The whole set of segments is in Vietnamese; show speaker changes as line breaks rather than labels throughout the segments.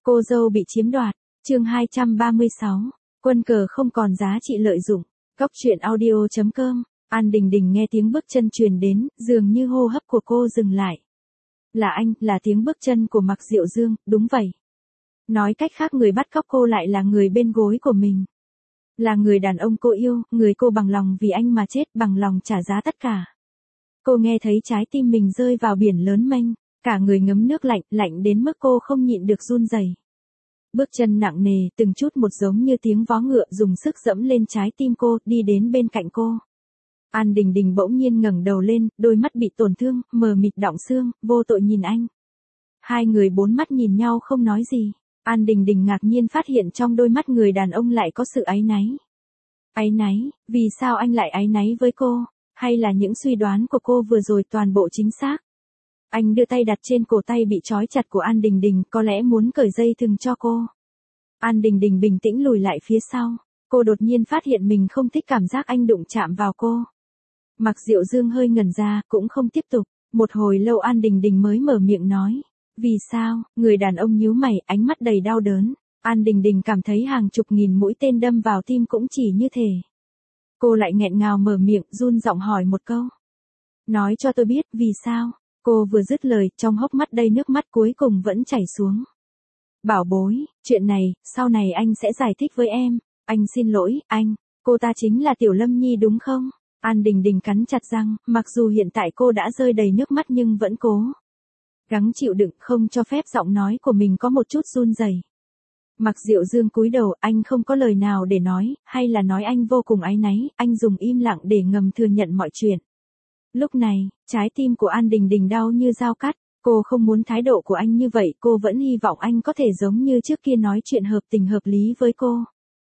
Cô dâu bị chiếm đoạt, chương 236, quân cờ không còn giá trị lợi dụng, Cóc truyện audio.com, An Đình Đình nghe tiếng bước chân truyền đến, dường như hô hấp của cô dừng lại. Là anh, là tiếng bước chân của Mạc Diệu Dương, đúng vậy. Nói cách khác người bắt cóc cô lại là người bên gối của mình. Là người đàn ông cô yêu, người cô bằng lòng vì anh mà chết, bằng lòng trả giá tất cả. Cô nghe thấy trái tim mình rơi vào biển lớn mênh, cả người ngấm nước lạnh, lạnh đến mức cô không nhịn được run rẩy. Bước chân nặng nề, từng chút một giống như tiếng vó ngựa dùng sức dẫm lên trái tim cô, đi đến bên cạnh cô. An Đình Đình bỗng nhiên ngẩng đầu lên, đôi mắt bị tổn thương, mờ mịt đọng xương, vô tội nhìn anh. Hai người bốn mắt nhìn nhau không nói gì. An Đình Đình ngạc nhiên phát hiện trong đôi mắt người đàn ông lại có sự áy náy. Áy náy, vì sao anh lại áy náy với cô? Hay là những suy đoán của cô vừa rồi toàn bộ chính xác? Anh đưa tay đặt trên cổ tay bị trói chặt của An Đình Đình, có lẽ muốn cởi dây thừng cho cô. An Đình Đình bình tĩnh lùi lại phía sau. Cô đột nhiên phát hiện mình không thích cảm giác anh đụng chạm vào cô. Mạc Diệu Dương hơi ngẩn ra, cũng không tiếp tục. Một hồi lâu An Đình Đình mới mở miệng nói. Vì sao? Người đàn ông nhíu mày, ánh mắt đầy đau đớn. An Đình Đình cảm thấy hàng chục nghìn mũi tên đâm vào tim cũng chỉ như thể. Cô lại nghẹn ngào mở miệng, run giọng hỏi một câu. Nói cho tôi biết, vì sao? Cô vừa dứt lời, trong hốc mắt đầy nước mắt cuối cùng vẫn chảy xuống. Bảo bối, chuyện này, sau này anh sẽ giải thích với em. Anh xin lỗi, anh. Cô ta chính là Tiểu Lâm Nhi đúng không? An Đình Đình cắn chặt răng, mặc dù hiện tại cô đã rơi đầy nước mắt nhưng vẫn cố gắng chịu đựng, không cho phép giọng nói của mình có một chút run rẩy. Mạc Diệu Dương cúi đầu, anh không có lời nào để nói, hay là nói anh vô cùng áy náy, anh dùng im lặng để ngầm thừa nhận mọi chuyện. Lúc này, trái tim của An Đình Đình đau như dao cắt, cô không muốn thái độ của anh như vậy, cô vẫn hy vọng anh có thể giống như trước kia nói chuyện hợp tình hợp lý với cô.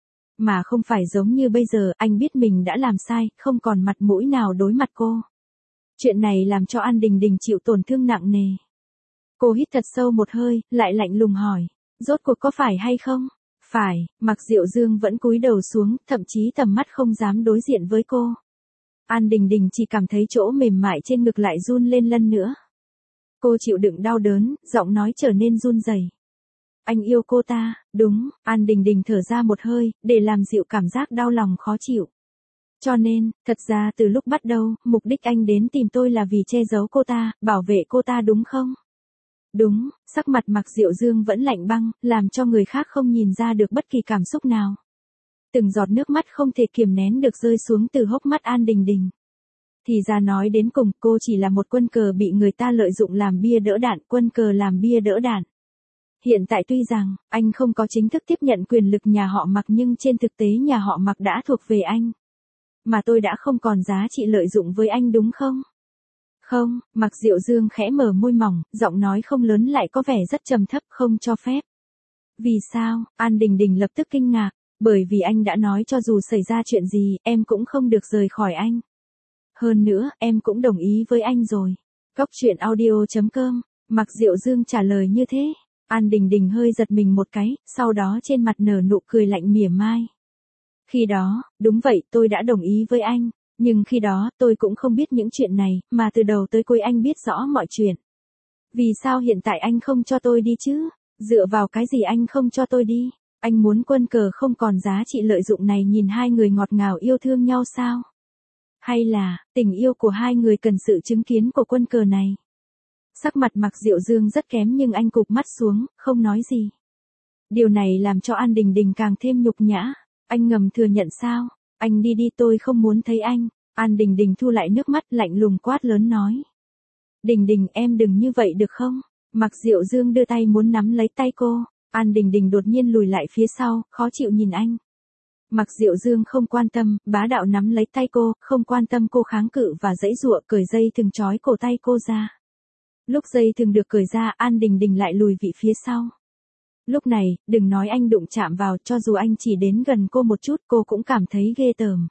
Mà không phải giống như bây giờ, anh biết mình đã làm sai, không còn mặt mũi nào đối mặt cô. Chuyện này làm cho An Đình Đình chịu tổn thương nặng nề. Cô hít thật sâu một hơi, lại lạnh lùng hỏi, rốt cuộc có phải hay không? Phải, Mạc Diệu Dương vẫn cúi đầu xuống, thậm chí tầm mắt không dám đối diện với cô. An Đình Đình chỉ cảm thấy chỗ mềm mại trên ngực lại run lên lần nữa. Cô chịu đựng đau đớn, giọng nói trở nên run rẩy. Anh yêu cô ta, đúng, An Đình Đình thở ra một hơi, để làm dịu cảm giác đau lòng khó chịu. Cho nên, thật ra từ lúc bắt đầu, mục đích anh đến tìm tôi là vì che giấu cô ta, bảo vệ cô ta đúng không? Đúng, sắc mặt Mạc Diệu Dương vẫn lạnh băng, làm cho người khác không nhìn ra được bất kỳ cảm xúc nào. Từng giọt nước mắt không thể kiềm nén được rơi xuống từ hốc mắt An Đình Đình. Thì ra nói đến cùng, cô chỉ là một quân cờ bị người ta lợi dụng làm bia đỡ đạn, quân cờ làm bia đỡ đạn. Hiện tại tuy rằng, anh không có chính thức tiếp nhận quyền lực nhà họ Mạc nhưng trên thực tế nhà họ Mạc đã thuộc về anh. Mà tôi đã không còn giá trị lợi dụng với anh đúng không? Không, Mạc Diệu Dương khẽ mở môi mỏng, giọng nói không lớn lại có vẻ rất trầm thấp, không cho phép. Vì sao? An Đình Đình lập tức kinh ngạc, bởi vì anh đã nói cho dù xảy ra chuyện gì, em cũng không được rời khỏi anh. Hơn nữa, em cũng đồng ý với anh rồi. Cóc truyện audio.com, Mạc Diệu Dương trả lời như thế. An Đình Đình hơi giật mình một cái, sau đó trên mặt nở nụ cười lạnh mỉa mai. Khi đó, đúng vậy, tôi đã đồng ý với anh. Nhưng khi đó, tôi cũng không biết những chuyện này, mà từ đầu tới cuối anh biết rõ mọi chuyện. Vì sao hiện tại anh không cho tôi đi chứ? Dựa vào cái gì anh không cho tôi đi? Anh muốn quân cờ không còn giá trị lợi dụng này nhìn hai người ngọt ngào yêu thương nhau sao? Hay là, tình yêu của hai người cần sự chứng kiến của quân cờ này? Sắc mặt Mạc Diệu Dương rất kém nhưng anh cụp mắt xuống, không nói gì. Điều này làm cho An Đình Đình càng thêm nhục nhã. Anh ngầm thừa nhận sao? Anh đi đi, tôi không muốn thấy anh. An Đình Đình thu lại nước mắt, lạnh lùng quát lớn nói. Đình Đình, em đừng như vậy được không? Mạc Diệu Dương đưa tay muốn nắm lấy tay cô. An Đình Đình đột nhiên lùi lại phía sau, khó chịu nhìn anh. Mạc Diệu Dương không quan tâm, bá đạo nắm lấy tay cô, không quan tâm cô kháng cự và giãy giụa, cởi dây thừng trói cổ tay cô ra. Lúc dây thừng được cởi ra, An Đình Đình lại lùi vị phía sau. Lúc này, đừng nói anh đụng chạm vào, cho dù anh chỉ đến gần cô một chút, cô cũng cảm thấy ghê tởm.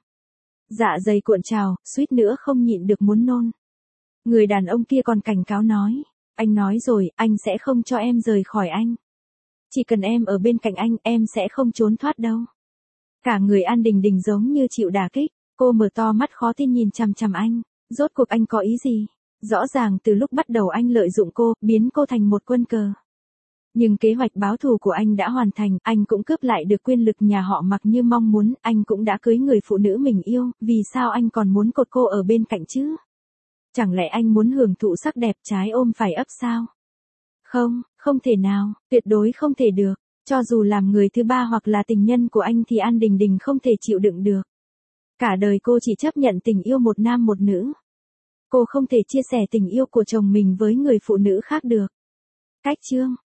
Dạ dày cuộn trào, suýt nữa không nhịn được muốn nôn. Người đàn ông kia còn cảnh cáo nói, anh nói rồi, anh sẽ không cho em rời khỏi anh. Chỉ cần em ở bên cạnh anh, em sẽ không trốn thoát đâu. Cả người An Đình Đình giống như chịu đả kích, cô mở to mắt khó tin nhìn chằm chằm anh, rốt cuộc anh có ý gì? Rõ ràng từ lúc bắt đầu anh lợi dụng cô, biến cô thành một quân cờ. Nhưng kế hoạch báo thù của anh đã hoàn thành, anh cũng cướp lại được quyền lực nhà họ Mạc như mong muốn, anh cũng đã cưới người phụ nữ mình yêu, vì sao anh còn muốn cột cô ở bên cạnh chứ? Chẳng lẽ anh muốn hưởng thụ sắc đẹp trái ôm phải ấp sao? Không, không thể nào, tuyệt đối không thể được. Cho dù làm người thứ ba hoặc là tình nhân của anh thì An Đình Đình không thể chịu đựng được. Cả đời cô chỉ chấp nhận tình yêu một nam một nữ. Cô không thể chia sẻ tình yêu của chồng mình với người phụ nữ khác được. Cách chương